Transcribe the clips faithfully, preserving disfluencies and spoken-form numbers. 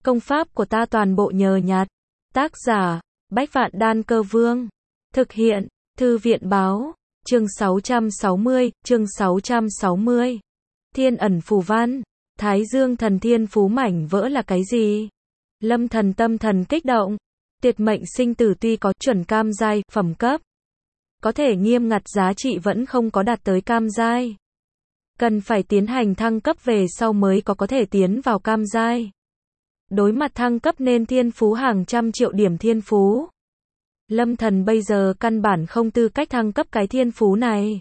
Công pháp của ta toàn bộ nhờ nhặt. Tác giả, Bách Vạn Đan Cơ Vương. Thực hiện, Thư viện Báo. Chương sáu trăm sáu mươi, chương sáu trăm sáu mươi. Thiên ẩn phù văn. Thái Dương thần thiên phú mảnh vỡ là cái gì? Lâm Thần tâm thần kích động. Tuyệt mệnh sinh tử tuy có chuẩn cam giai, phẩm cấp, có thể nghiêm ngặt giá trị vẫn không có đạt tới cam giai. Cần phải tiến hành thăng cấp về sau mới có có thể tiến vào cam giai. Đối mặt thăng cấp nên thiên phú hàng trăm triệu điểm thiên phú. Lâm Thần bây giờ căn bản không tư cách thăng cấp cái thiên phú này.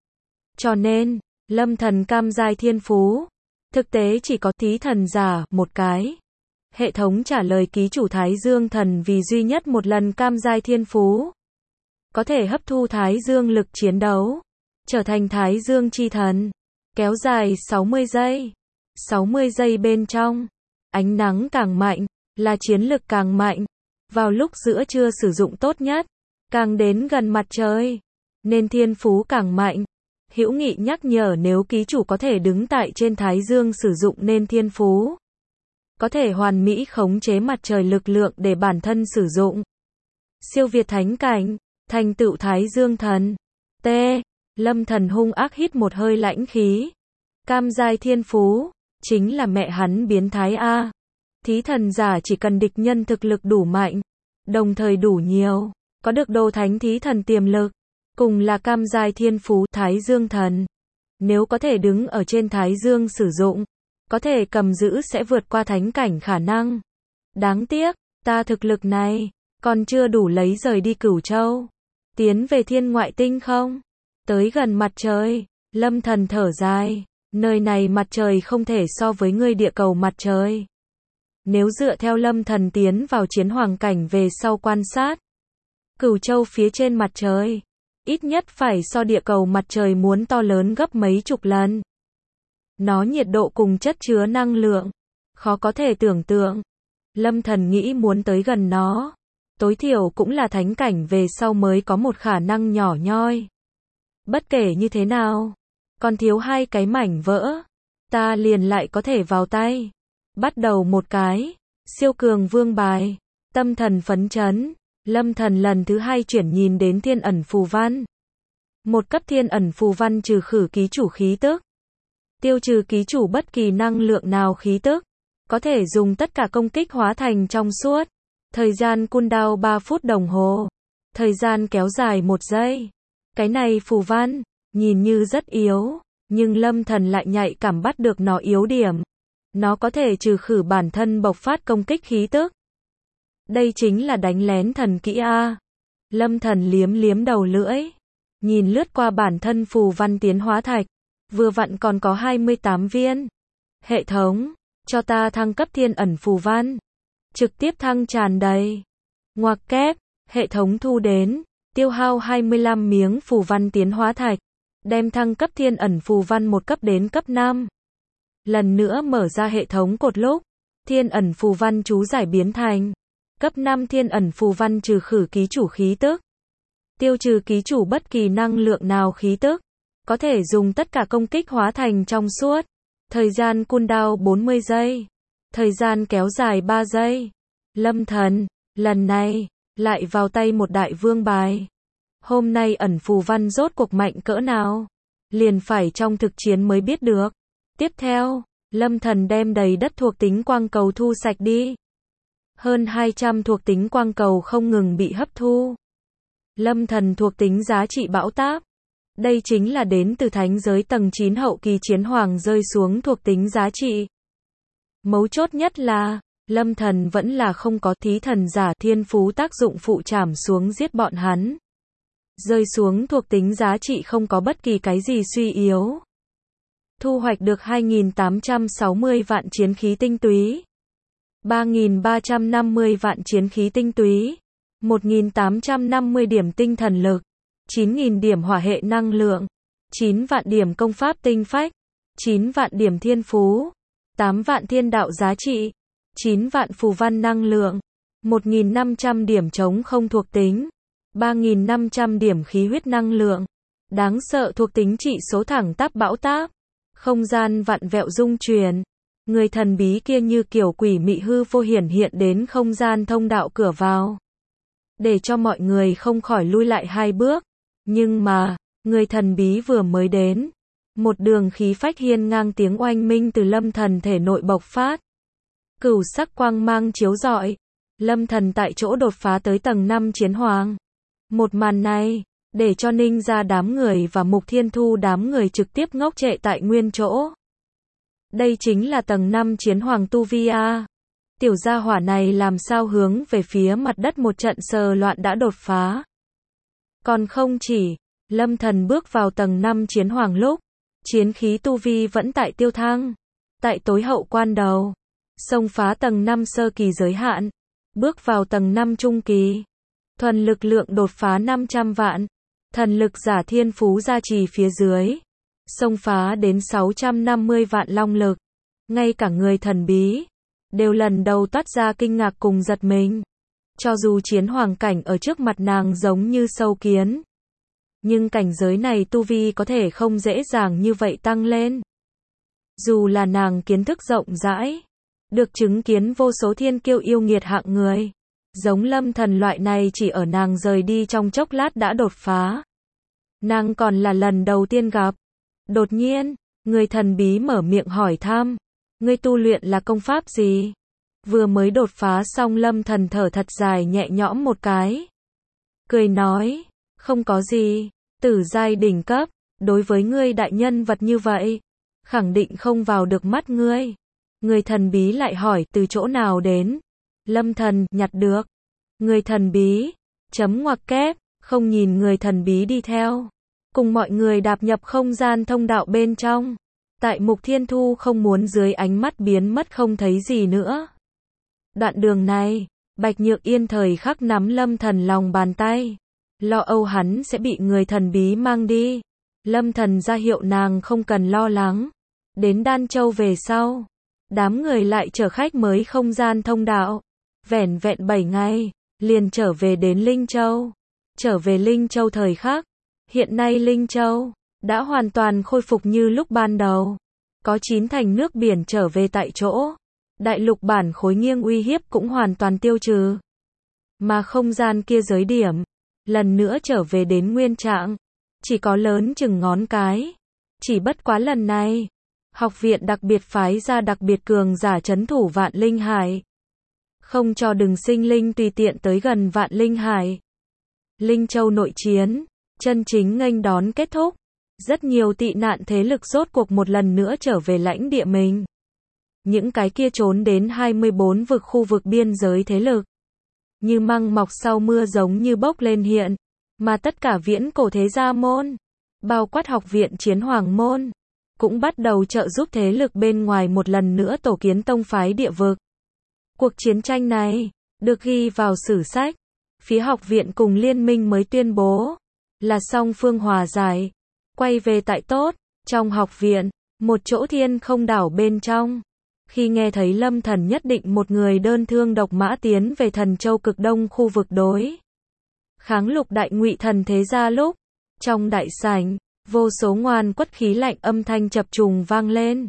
Cho nên, Lâm Thần cam giai thiên phú, thực tế chỉ có thí thần giả, một cái. Hệ thống trả lời ký chủ Thái Dương thần vì duy nhất một lần cam giai thiên phú. Có thể hấp thu Thái Dương lực chiến đấu, trở thành Thái Dương chi thần. Kéo dài sáu mươi giây. sáu mươi giây bên trong, ánh nắng càng mạnh, là chiến lực càng mạnh. Vào lúc giữa trưa sử dụng tốt nhất, càng đến gần mặt trời, nên thiên phú càng mạnh. Hữu Nghị nhắc nhở nếu ký chủ có thể đứng tại trên Thái Dương sử dụng nên thiên phú, có thể hoàn mỹ khống chế mặt trời lực lượng để bản thân sử dụng. Siêu việt thánh cảnh, thành tựu Thái Dương thần. T. Lâm Thần hung ác hít một hơi lãnh khí. Cam giai thiên phú, chính là mẹ hắn biến thái a. Thí thần giả chỉ cần địch nhân thực lực đủ mạnh, đồng thời đủ nhiều, có được đồ thánh thí thần tiềm lực, cùng là cam giai thiên phú Thái Dương thần. Nếu có thể đứng ở trên Thái Dương sử dụng, có thể cầm giữ sẽ vượt qua thánh cảnh khả năng. Đáng tiếc, ta thực lực này, còn chưa đủ lấy rời đi Cửu Châu. Tiến về thiên ngoại tinh không? Tới gần mặt trời, Lâm Thần thở dài. Nơi này mặt trời không thể so với ngươi địa cầu mặt trời. Nếu dựa theo Lâm Thần tiến vào chiến hoàng cảnh về sau quan sát, Cửu Châu phía trên mặt trời, ít nhất phải so địa cầu mặt trời muốn to lớn gấp mấy chục lần. Nó nhiệt độ cùng chất chứa năng lượng, khó có thể tưởng tượng. Lâm Thần nghĩ muốn tới gần nó, tối thiểu cũng là thánh cảnh về sau mới có một khả năng nhỏ nhoi. Bất kể như thế nào, còn thiếu hai cái mảnh vỡ, ta liền lại có thể vào tay. Bắt đầu một cái, siêu cường vương bài, tâm thần phấn chấn, Lâm Thần lần thứ hai chuyển nhìn đến thiên ẩn phù văn. Một cấp thiên ẩn phù văn trừ khử ký chủ khí tức, tiêu trừ ký chủ bất kỳ năng lượng nào khí tức, có thể dùng tất cả công kích hóa thành trong suốt. Thời gian cooldown ba phút đồng hồ, thời gian kéo dài một giây. Cái này phù văn, nhìn như rất yếu, nhưng Lâm Thần lại nhạy cảm bắt được nó yếu điểm. Nó có thể trừ khử bản thân bộc phát công kích khí tức. Đây chính là đánh lén thần kỹ a. Lâm Thần liếm liếm đầu lưỡi, nhìn lướt qua bản thân phù văn tiến hóa thạch, vừa vặn còn có hai mươi tám viên. Hệ thống, cho ta thăng cấp thiên ẩn phù văn. Trực tiếp thăng tràn đầy. Ngoặc kép, hệ thống thu đến, tiêu hao hai mươi lăm miếng phù văn tiến hóa thạch, đem thăng cấp thiên ẩn phù văn một cấp đến cấp năm. Lần nữa mở ra hệ thống cột lúc, thiên ẩn phù văn chú giải biến thành cấp năm thiên ẩn phù văn trừ khử ký chủ khí tức, tiêu trừ ký chủ bất kỳ năng lượng nào khí tức, có thể dùng tất cả công kích hóa thành trong suốt. Thời gian cooldown bốn mươi giây, thời gian kéo dài ba giây. Lâm Thần, lần này, lại vào tay một đại vương bài. Hôm nay ẩn phù văn rốt cuộc mạnh cỡ nào, liền phải trong thực chiến mới biết được. Tiếp theo, Lâm Thần đem đầy đất thuộc tính quang cầu thu sạch đi. Hơn hai trăm thuộc tính quang cầu không ngừng bị hấp thu. Lâm Thần thuộc tính giá trị bão táp. Đây chính là đến từ thánh giới tầng chín hậu kỳ chiến hoàng rơi xuống thuộc tính giá trị. Mấu chốt nhất là, Lâm Thần vẫn là không có thí thần giả thiên phú tác dụng phụ trảm xuống giết bọn hắn. Rơi xuống thuộc tính giá trị không có bất kỳ cái gì suy yếu. Thu hoạch được hai nghìn tám trăm sáu mươi vạn chiến khí tinh túy, ba nghìn ba trăm năm mươi vạn chiến khí tinh túy, một nghìn tám trăm năm mươi điểm tinh thần lực, chín nghìn điểm hỏa hệ năng lượng, chín vạn điểm công pháp tinh phách, chín vạn điểm thiên phú, tám vạn thiên đạo giá trị, chín vạn phù văn năng lượng, một nghìn năm trăm điểm chống không thuộc tính, ba nghìn năm trăm điểm khí huyết năng lượng. Đáng sợ thuộc tính trị số thẳng tắp bão táp. Không gian vặn vẹo rung chuyển. Người thần bí kia như kiểu quỷ mị hư vô hiển hiện đến không gian thông đạo cửa vào, để cho mọi người không khỏi lui lại hai bước. Nhưng mà, người thần bí vừa mới đến, một đường khí phách hiên ngang tiếng oanh minh từ Lâm Thần thể nội bộc phát. Cửu sắc quang mang chiếu rọi, Lâm Thần tại chỗ đột phá tới tầng năm chiến hoàng. Một màn này, để cho Ninh gia đám người và Mục Thiên Thu đám người trực tiếp ngốc trệ tại nguyên chỗ. Đây chính là tầng năm chiến hoàng tu vi a. Tiểu gia hỏa này làm sao hướng về phía mặt đất một trận sờ loạn đã đột phá. Còn không chỉ, Lâm Thần bước vào tầng năm chiến hoàng lúc, chiến khí tu vi vẫn tại tiêu thăng. Tại tối hậu quan đầu, xông phá tầng năm sơ kỳ giới hạn, bước vào tầng năm trung kỳ. Thuần lực lượng đột phá năm trăm vạn, thần lực giả thiên phú gia trì phía dưới, xông phá đến sáu trăm năm mươi vạn long lực. Ngay cả người thần bí đều lần đầu toát ra kinh ngạc cùng giật mình. Cho dù chiến hoàng cảnh ở trước mặt nàng giống như sâu kiến, nhưng cảnh giới này tu vi có thể không dễ dàng như vậy tăng lên. Dù là nàng kiến thức rộng rãi, được chứng kiến vô số thiên kiêu yêu nghiệt hạng người, giống Lâm Thần loại này chỉ ở nàng rời đi trong chốc lát đã đột phá. Nàng còn là lần đầu tiên gặp. Đột nhiên, người thần bí mở miệng hỏi thăm, ngươi tu luyện là công pháp gì? Vừa mới đột phá xong Lâm Thần thở thật dài nhẹ nhõm một cái. Cười nói, không có gì, tử giai đỉnh cấp, đối với ngươi đại nhân vật như vậy, khẳng định không vào được mắt ngươi. Người thần bí lại hỏi từ chỗ nào đến? Lâm Thần, nhặt được. Người thần bí, chấm ngoặc kép, không nhìn người thần bí đi theo. Cùng mọi người đạp nhập không gian thông đạo bên trong. Tại Mục Thiên Thu không muốn dưới ánh mắt biến mất không thấy gì nữa. Đoạn đường này, Bạch Nhược Yên thời khắc nắm Lâm Thần lòng bàn tay. Lo âu hắn sẽ bị người thần bí mang đi. Lâm Thần ra hiệu nàng không cần lo lắng. Đến Đan Châu về sau, đám người lại chở khách mới không gian thông đạo. Vẻn vẹn bảy ngày, liền trở về đến Linh Châu. Trở về Linh Châu thời khắc, hiện nay Linh Châu đã hoàn toàn khôi phục như lúc ban đầu. Có chín thành nước biển trở về tại chỗ. Đại lục bản khối nghiêng uy hiếp cũng hoàn toàn tiêu trừ. Mà không gian kia giới điểm, lần nữa trở về đến nguyên trạng. Chỉ có lớn chừng ngón cái. Chỉ bất quá lần này, học viện đặc biệt phái ra đặc biệt cường giả trấn thủ Vạn Linh Hải. Không cho đừng sinh linh tùy tiện tới gần Vạn Linh Hải. Linh Châu nội chiến, chân chính nghênh đón kết thúc. Rất nhiều tị nạn thế lực rốt cuộc một lần nữa trở về lãnh địa mình. Những cái kia trốn đến hai mươi bốn vực khu vực biên giới thế lực, như măng mọc sau mưa giống như bốc lên hiện. Mà tất cả viễn cổ thế gia môn, bao quát học viện chiến hoàng môn, cũng bắt đầu trợ giúp thế lực bên ngoài một lần nữa tổ kiến tông phái địa vực. Cuộc chiến tranh này, được ghi vào sử sách. Phía học viện cùng liên minh mới tuyên bố, là song phương hòa giải. Quay về tại tốt, trong học viện, một chỗ thiên không đảo bên trong. Khi nghe thấy Lâm Thần nhất định một người đơn thương độc mã tiến về Thần Châu cực đông khu vực đối kháng lục đại ngụy thần thế gia lúc, trong đại sảnh, vô số ngoan quất khí lạnh âm thanh chập trùng vang lên.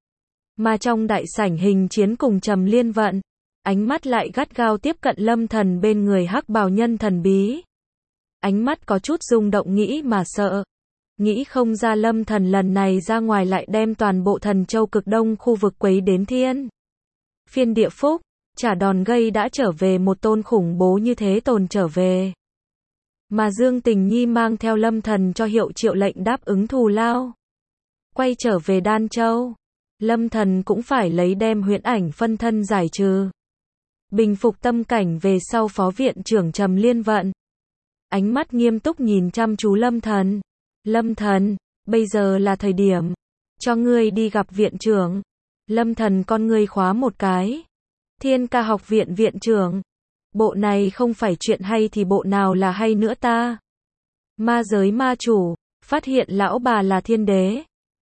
Mà trong đại sảnh hình chiến cùng Trầm Liên Vận, ánh mắt lại gắt gao tiếp cận Lâm Thần bên người hắc bào nhân thần bí. Ánh mắt có chút rung động nghĩ mà sợ. Nghĩ không ra Lâm Thần lần này ra ngoài lại đem toàn bộ Thần Châu cực đông khu vực quấy đến thiên phiên địa phúc, trả đòn gây đã trở về một tôn khủng bố như thế tồn trở về. Mà Dương Tình Nhi mang theo Lâm Thần cho hiệu triệu lệnh đáp ứng thù lao. Quay trở về Đan Châu, Lâm Thần cũng phải lấy đem huyễn ảnh phân thân giải trừ. Bình phục tâm cảnh về sau phó viện trưởng Trầm Liên Vận. Ánh mắt nghiêm túc nhìn chăm chú Lâm Thần. Lâm Thần, bây giờ là thời điểm cho ngươi đi gặp viện trưởng. Lâm Thần con ngươi khóa một cái. Thiên Ca học viện viện trưởng. Bộ này không phải chuyện hay thì bộ nào là hay nữa ta? Ma giới ma chủ, phát hiện lão bà là thiên đế.